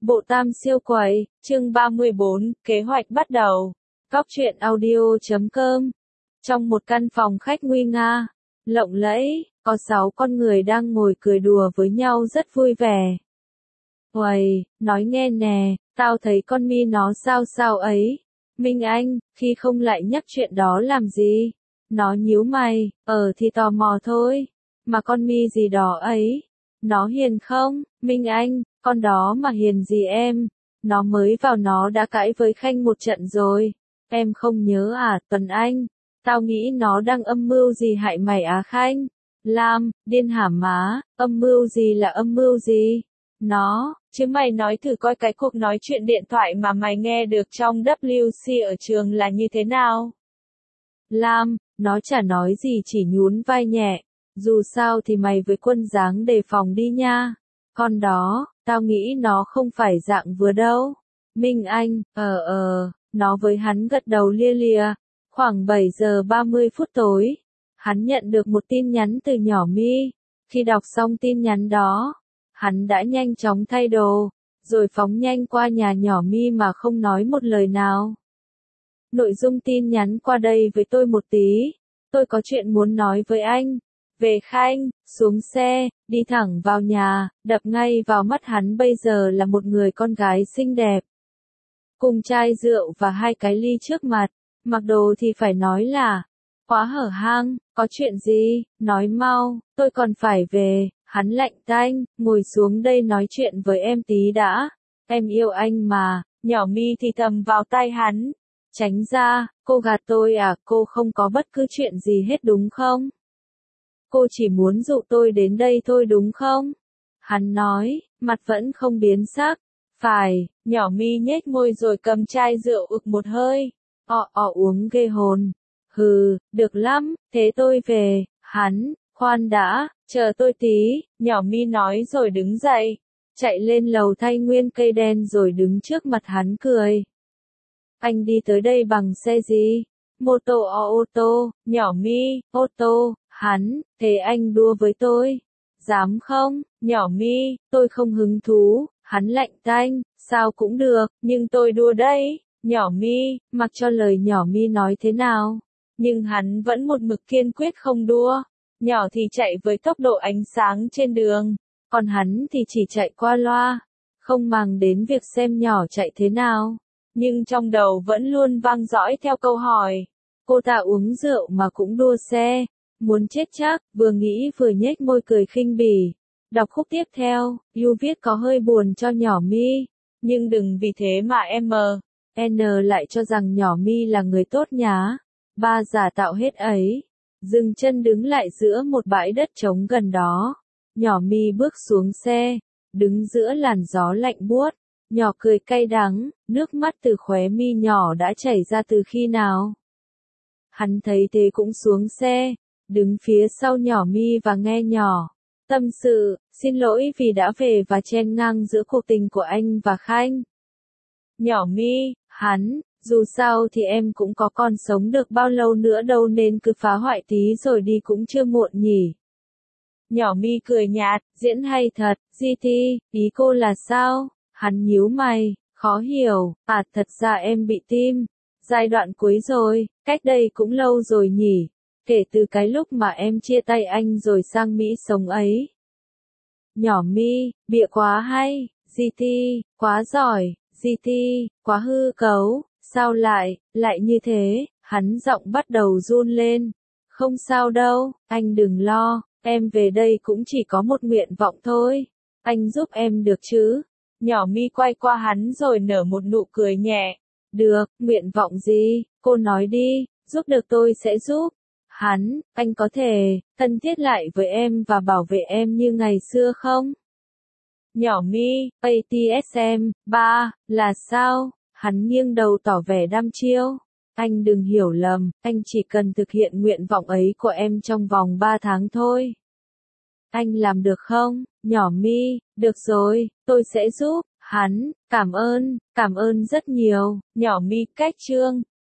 Bộ Tam siêu quầy, chương 34, kế hoạch bắt đầu. Góc truyện audio.com. Trong một căn phòng khách nguy nga, lộng lẫy, có 6 con người đang ngồi cười đùa với nhau rất vui vẻ. Uầy, nói nghe nè, tao thấy con mi nó sao ấy. Minh Anh, khi không lại nhắc chuyện đó làm gì? Nó nhíu mày, thì tò mò thôi. Mà con mi gì đó ấy? Nó hiền không? Minh Anh, con đó mà hiền gì em? Nó mới vào nó đã cãi với Khanh một trận rồi. Em không nhớ à, Tuấn Anh? Tao nghĩ nó đang âm mưu gì hại mày á Khanh? Lam, điên hả má, âm mưu gì là âm mưu gì? Nó, chứ mày nói thử coi cái cuộc nói chuyện điện thoại mà mày nghe được trong WC ở trường là như thế nào? Lam, nó chả nói gì chỉ nhún vai nhẹ. Dù sao thì mày với Quân dáng đề phòng đi nha. Con đó, tao nghĩ nó không phải dạng vừa đâu. Minh Anh, nó với hắn gật đầu lia lịa. Khoảng 7 giờ 30 phút tối, hắn nhận được một tin nhắn từ nhỏ Mi. Khi đọc xong tin nhắn đó, hắn đã nhanh chóng thay đồ, rồi phóng nhanh qua nhà nhỏ Mi mà không nói một lời nào. Nội dung tin nhắn qua đây với tôi một tí. Tôi có chuyện muốn nói với anh. Về Khanh, xuống xe, đi thẳng vào nhà, đập ngay vào mắt hắn bây giờ là một người con gái xinh đẹp. Cùng chai rượu và 2 cái ly trước mặt, mặc đồ thì phải nói là quá hở hang, có chuyện gì, nói mau, tôi còn phải về. Hắn lạnh tanh, ngồi xuống đây nói chuyện với em tí đã. Em yêu anh mà, nhỏ Mi thì thầm vào tai hắn. Tránh ra, cô gạt tôi à, cô không có bất cứ chuyện gì hết đúng không? Cô chỉ muốn dụ tôi đến đây thôi đúng không? Hắn nói, mặt vẫn không biến sắc. Phải, nhỏ Mi nhếch môi rồi cầm chai rượu ực một hơi. Uống ghê hồn. Hừ, được lắm, thế tôi về. Hắn, khoan đã, chờ tôi tí, nhỏ Mi nói rồi đứng dậy. Chạy lên lầu thay nguyên cây đen rồi đứng trước mặt hắn cười. Anh đi tới đây bằng xe gì? Mô tô ô tô, nhỏ Mi, ô tô. Hắn, thế anh đua với tôi? Dám không? Nhỏ Mi, tôi không hứng thú. Hắn lạnh tanh, sao cũng được, nhưng tôi đua đây. Nhỏ Mi, mặc cho lời nhỏ Mi nói thế nào. Nhưng hắn vẫn một mực kiên quyết không đua. Nhỏ thì chạy với tốc độ ánh sáng trên đường, còn hắn thì chỉ chạy qua loa, không màng đến việc xem nhỏ chạy thế nào. Nhưng trong đầu vẫn luôn vang dõi theo câu hỏi. Cô ta uống rượu mà cũng đua xe. Muốn chết chắc, vừa nghĩ vừa nhếch môi cười khinh bỉ. Đọc khúc tiếp theo, You viết có hơi buồn cho nhỏ Mi. Nhưng đừng vì thế mà N lại cho rằng nhỏ Mi là người tốt nhá. Ba giả tạo hết ấy. Dừng chân đứng lại giữa một bãi đất trống gần đó. Nhỏ Mi bước xuống xe, đứng giữa làn gió lạnh buốt. Nhỏ cười cay đắng, nước mắt từ khóe mi nhỏ đã chảy ra từ khi nào. Hắn thấy thế cũng xuống xe, đứng phía sau nhỏ Mi và nghe nhỏ tâm sự, xin lỗi vì đã về và chen ngang giữa cuộc tình của anh và Khanh. Nhỏ Mi, hắn, dù sao thì em cũng có còn sống được bao lâu nữa đâu nên cứ phá hoại tí rồi đi cũng chưa muộn nhỉ. Nhỏ Mi cười nhạt, diễn hay thật, GT, ý cô là sao? Hắn nhíu mày, khó hiểu, thật ra em bị tim. Giai đoạn cuối rồi, cách đây cũng lâu rồi nhỉ. Kể từ cái lúc mà em chia tay anh rồi sang Mỹ sống ấy. Nhỏ Mi, bịa quá hay, GT, quá giỏi, GT, quá hư cấu, sao lại như thế, hắn giọng bắt đầu run lên. Không sao đâu, anh đừng lo, em về đây cũng chỉ có một nguyện vọng thôi. Anh giúp em được chứ? Nhỏ Mi quay qua hắn rồi nở một nụ cười nhẹ. Được, nguyện vọng gì, cô nói đi, giúp được tôi sẽ giúp. Hắn, anh có thể thân thiết lại với em và bảo vệ em như ngày xưa không? Nhỏ Mi, ATSM, 3, là sao? Hắn nghiêng đầu tỏ vẻ đăm chiêu. Anh đừng hiểu lầm, anh chỉ cần thực hiện nguyện vọng ấy của em trong vòng 3 tháng thôi. Anh làm được không? Nhỏ Mi, được rồi, tôi sẽ giúp. Hắn, cảm ơn rất nhiều. Nhỏ Mi cách chương,